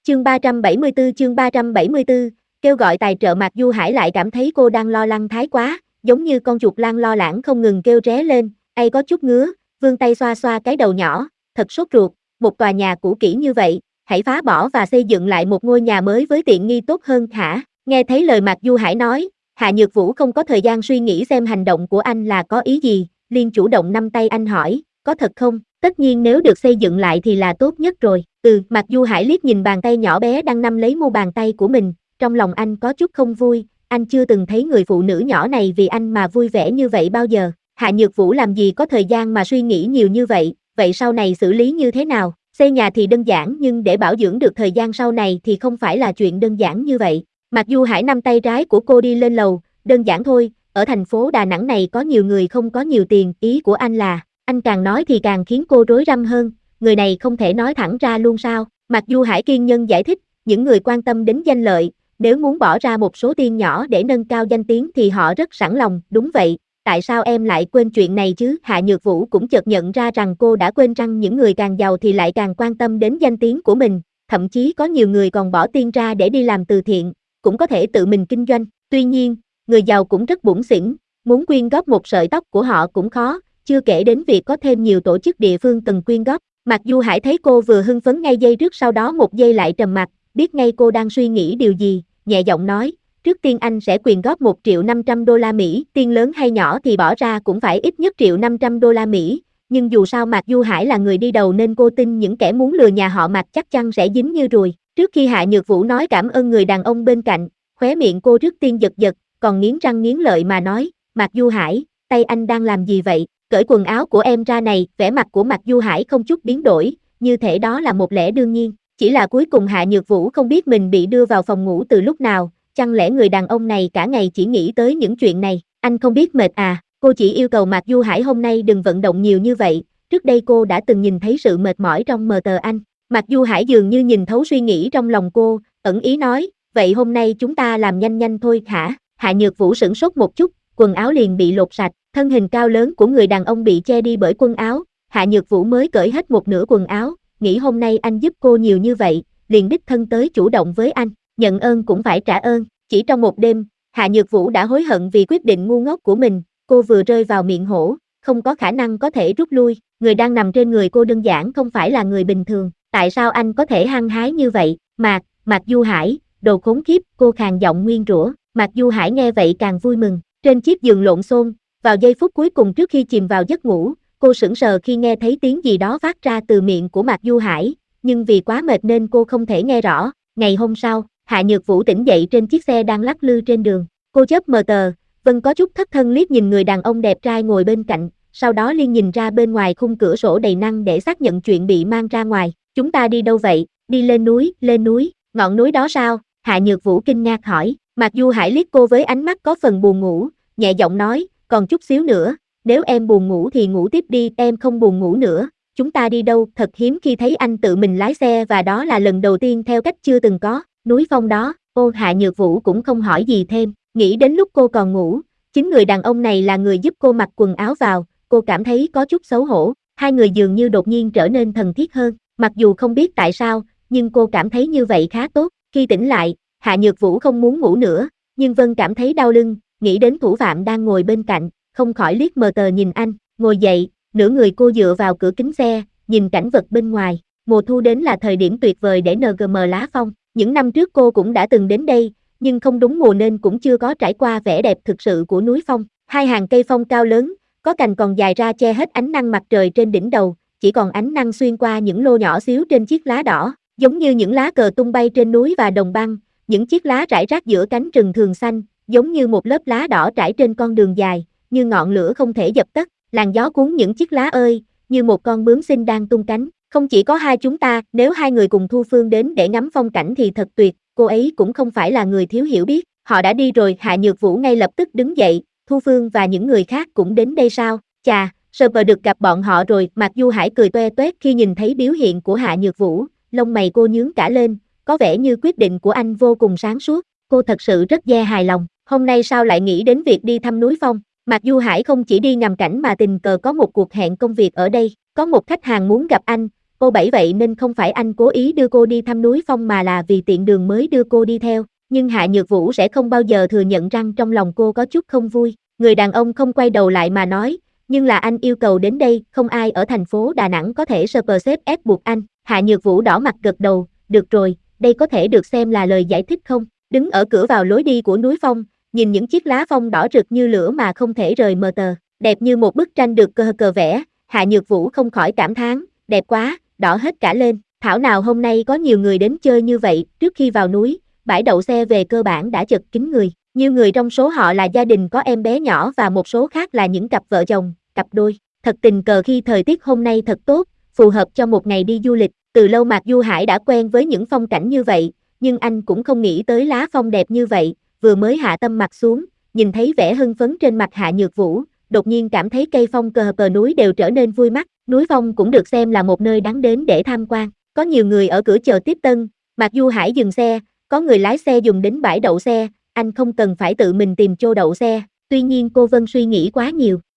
chương 374, kêu gọi tài trợ. Mạc Du Hải lại cảm thấy cô đang lo lắng thái quá, giống như con chuột lang lo lắng không ngừng kêu ré lên, có chút ngứa, vươn tay xoa xoa cái đầu nhỏ, thật sốt ruột, một tòa nhà cũ kỹ như vậy, hãy phá bỏ và xây dựng lại một ngôi nhà mới với tiện nghi tốt hơn hả? Nghe thấy lời Mạc Du Hải nói, Hạ Nhược Vũ không có thời gian suy nghĩ xem hành động của anh là có ý gì, liền chủ động nắm tay anh hỏi, có thật không? Tất nhiên nếu được xây dựng lại thì là tốt nhất rồi. Mạc Du Hải liếc nhìn bàn tay nhỏ bé đang nắm lấy mu bàn tay của mình, trong lòng anh có chút không vui, anh chưa từng thấy người phụ nữ nhỏ này vì anh mà vui vẻ như vậy bao giờ. Hạ Nhược Vũ làm gì có thời gian mà suy nghĩ nhiều như vậy, vậy sau này xử lý như thế nào? Xây nhà thì đơn giản nhưng để bảo dưỡng được thời gian sau này thì không phải là chuyện đơn giản như vậy. Mạc Du Hải nắm tay trái của cô đi lên lầu, đơn giản thôi, ở thành phố Đà Nẵng này có nhiều người không có nhiều tiền, ý của anh là, anh càng nói thì càng khiến cô rối rắm hơn, người này không thể nói thẳng ra luôn sao? Mạc Du Hải kiên nhẫn giải thích, những người quan tâm đến danh lợi, nếu muốn bỏ ra một số tiền nhỏ để nâng cao danh tiếng thì họ rất sẵn lòng, đúng vậy, tại sao em lại quên chuyện này chứ? Hạ Nhược Vũ cũng chợt nhận ra rằng cô đã quên rằng những người càng giàu thì lại càng quan tâm đến danh tiếng của mình, thậm chí có nhiều người còn bỏ tiền ra để đi làm từ thiện, cũng có thể tự mình kinh doanh, tuy nhiên, người giàu cũng rất bủn xỉn, muốn quyên góp một sợi tóc của họ cũng khó, chưa kể đến việc có thêm nhiều tổ chức địa phương cần quyên góp. Mạc Du Hải thấy cô vừa hưng phấn ngay giây trước sau đó một giây lại trầm mặc, biết ngay cô đang suy nghĩ điều gì, nhẹ giọng nói, trước tiên anh sẽ quyên góp $1.500.000, tiền lớn hay nhỏ thì bỏ ra cũng phải ít nhất $1.500.000, nhưng dù sao Mạc Du Hải là người đi đầu nên cô tin những kẻ muốn lừa nhà họ Mạc chắc chắn sẽ dính như ruồi. Trước khi Hạ Nhược Vũ nói cảm ơn người đàn ông bên cạnh, khóe miệng cô trước tiên giật giật, còn nghiến răng nghiến lợi mà nói, Mạc Du Hải, tay anh đang làm gì vậy? Cởi quần áo của em ra này, vẻ mặt của Mạc Du Hải không chút biến đổi, như thể đó là một lẽ đương nhiên, chỉ là cuối cùng Hạ Nhược Vũ không biết mình bị đưa vào phòng ngủ từ lúc nào, chẳng lẽ người đàn ông này cả ngày chỉ nghĩ tới những chuyện này, anh không biết mệt à? Cô chỉ yêu cầu Mạc Du Hải hôm nay đừng vận động nhiều như vậy, trước đây cô đã từng nhìn thấy sự mệt mỏi trong mờ tờ anh. Mạc Du Hải dường như nhìn thấu suy nghĩ trong lòng cô, ẩn ý nói, vậy hôm nay chúng ta làm nhanh nhanh thôi hả? Hạ Nhược Vũ sửng sốt một chút, quần áo liền bị lột sạch, thân hình cao lớn của người đàn ông bị che đi bởi quần áo, Hạ Nhược Vũ mới cởi hết một nửa quần áo, nghĩ hôm nay anh giúp cô nhiều như vậy, liền đích thân tới chủ động với anh, nhận ơn cũng phải trả ơn, chỉ trong một đêm, Hạ Nhược Vũ đã hối hận vì quyết định ngu ngốc của mình, cô vừa rơi vào miệng hổ, không có khả năng có thể rút lui, người đang nằm trên người cô đơn giản không phải là người bình thường, tại sao anh có thể hăng hái như vậy? Mạc Du Hải, đồ khốn kiếp, cô khàn giọng nguyên rủa. Mạc Du Hải nghe vậy càng vui mừng, trên chiếc giường lộn xộn, vào giây phút cuối cùng trước khi chìm vào giấc ngủ, cô sững sờ khi nghe thấy tiếng gì đó phát ra từ miệng của Mạc Du Hải, nhưng vì quá mệt nên cô không thể nghe rõ. Ngày hôm sau, Hạ Nhược Vũ tỉnh dậy trên chiếc xe đang lắc lư trên đường, cô chớp mờ tờ, Vân có chút thất thân liếc nhìn người đàn ông đẹp trai ngồi bên cạnh, sau đó liên nhìn ra bên ngoài khung cửa sổ đầy nắng để xác nhận chuyện bị mang ra ngoài. Chúng ta đi đâu vậy? Đi lên núi, ngọn núi đó sao? Hạ Nhược Vũ kinh ngạc hỏi. Mạc Du Hải liếc cô với ánh mắt có phần buồn ngủ, nhẹ giọng nói, còn chút xíu nữa, nếu em buồn ngủ thì ngủ tiếp đi, em không buồn ngủ nữa, chúng ta đi đâu? Thật hiếm khi thấy anh tự mình lái xe và đó là lần đầu tiên theo cách chưa từng có, núi phong đó. Hạ Nhược Vũ cũng không hỏi gì thêm, nghĩ đến lúc cô còn ngủ, chính người đàn ông này là người giúp cô mặc quần áo vào, cô cảm thấy có chút xấu hổ, hai người dường như đột nhiên trở nên thân thiết hơn, mặc dù không biết tại sao, nhưng cô cảm thấy như vậy khá tốt. Khi tỉnh lại, Hạ Nhược Vũ không muốn ngủ nữa, nhưng Vân cảm thấy đau lưng, nghĩ đến thủ phạm đang ngồi bên cạnh, không khỏi liếc mờ tờ nhìn anh, ngồi dậy, nửa người cô dựa vào cửa kính xe, nhìn cảnh vật bên ngoài, mùa thu đến là thời điểm tuyệt vời để ngm lá phong, những năm trước cô cũng đã từng đến đây, nhưng không đúng mùa nên cũng chưa có trải qua vẻ đẹp thực sự của núi phong, hai hàng cây phong cao lớn, có cành còn dài ra che hết ánh nắng mặt trời trên đỉnh đầu, chỉ còn ánh nắng xuyên qua những lô nhỏ xíu trên chiếc lá đỏ, giống như những lá cờ tung bay trên núi và đồng băng. Những chiếc lá rải rác giữa cánh rừng thường xanh, giống như một lớp lá đỏ trải trên con đường dài, như ngọn lửa không thể dập tắt, làn gió cuốn những chiếc lá ơi, như một con bướm xinh đang tung cánh. Không chỉ có hai chúng ta, nếu hai người cùng Thu Phương đến để ngắm phong cảnh thì thật tuyệt, cô ấy cũng không phải là người thiếu hiểu biết. Họ đã đi rồi. Hạ Nhược Vũ ngay lập tức đứng dậy, Thu Phương và những người khác cũng đến đây sao? Chà, sờ vờ được gặp bọn họ rồi. Mạc Du Hải cười toe toét khi nhìn thấy biểu hiện của Hạ Nhược Vũ, lông mày cô nhướng cả lên, có vẻ như quyết định của anh vô cùng sáng suốt, cô thật sự rất hài lòng. Hôm nay sao lại nghĩ đến việc đi thăm núi phong? Mạc Du Hải không chỉ đi ngắm cảnh mà tình cờ có một cuộc hẹn công việc ở đây, có một khách hàng muốn gặp anh, Cô Bảy vậy nên không phải anh cố ý đưa cô đi thăm núi Phong mà là vì tiện đường mới đưa cô đi theo. Nhưng Hạ Nhược Vũ sẽ không bao giờ thừa nhận rằng trong lòng cô có chút không vui. Người đàn ông không quay đầu lại mà nói, nhưng là anh yêu cầu đến đây, không ai ở thành phố Đà Nẵng có thể xếp ép buộc anh. Hạ Nhược Vũ đỏ mặt gật đầu, được rồi, đây có thể được xem là lời giải thích không? Đứng ở cửa vào lối đi của núi Phong, nhìn những chiếc lá phong đỏ rực như lửa mà không thể rời mờ tờ, đẹp như một bức tranh được cờ vẽ, Hạ Nhược Vũ không khỏi cảm thán, đẹp quá, đỏ hết cả lên, thảo nào hôm nay có nhiều người đến chơi như vậy. Trước khi vào núi, bãi đậu xe về cơ bản đã chật kín người, nhiều người trong số họ là gia đình có em bé nhỏ và một số khác là những cặp vợ chồng, cặp đôi. Thật tình cờ khi thời tiết hôm nay thật tốt, phù hợp cho một ngày đi du lịch. Từ lâu Mạc Du Hải đã quen với những phong cảnh như vậy, nhưng anh cũng không nghĩ tới lá phong đẹp như vậy. Vừa mới hạ tâm mặt xuống, nhìn thấy vẻ hưng phấn trên mặt Hạ Nhược Vũ, đột nhiên cảm thấy cây phong cờ núi đều trở nên vui mắt. Núi Phong cũng được xem là một nơi đáng đến để tham quan. Có nhiều người ở cửa chờ tiếp tân, Mạc Du Hải dừng xe, có người lái xe dùng đến bãi đậu xe, anh không cần phải tự mình tìm chỗ đậu xe. Tuy nhiên cô Vân suy nghĩ quá nhiều,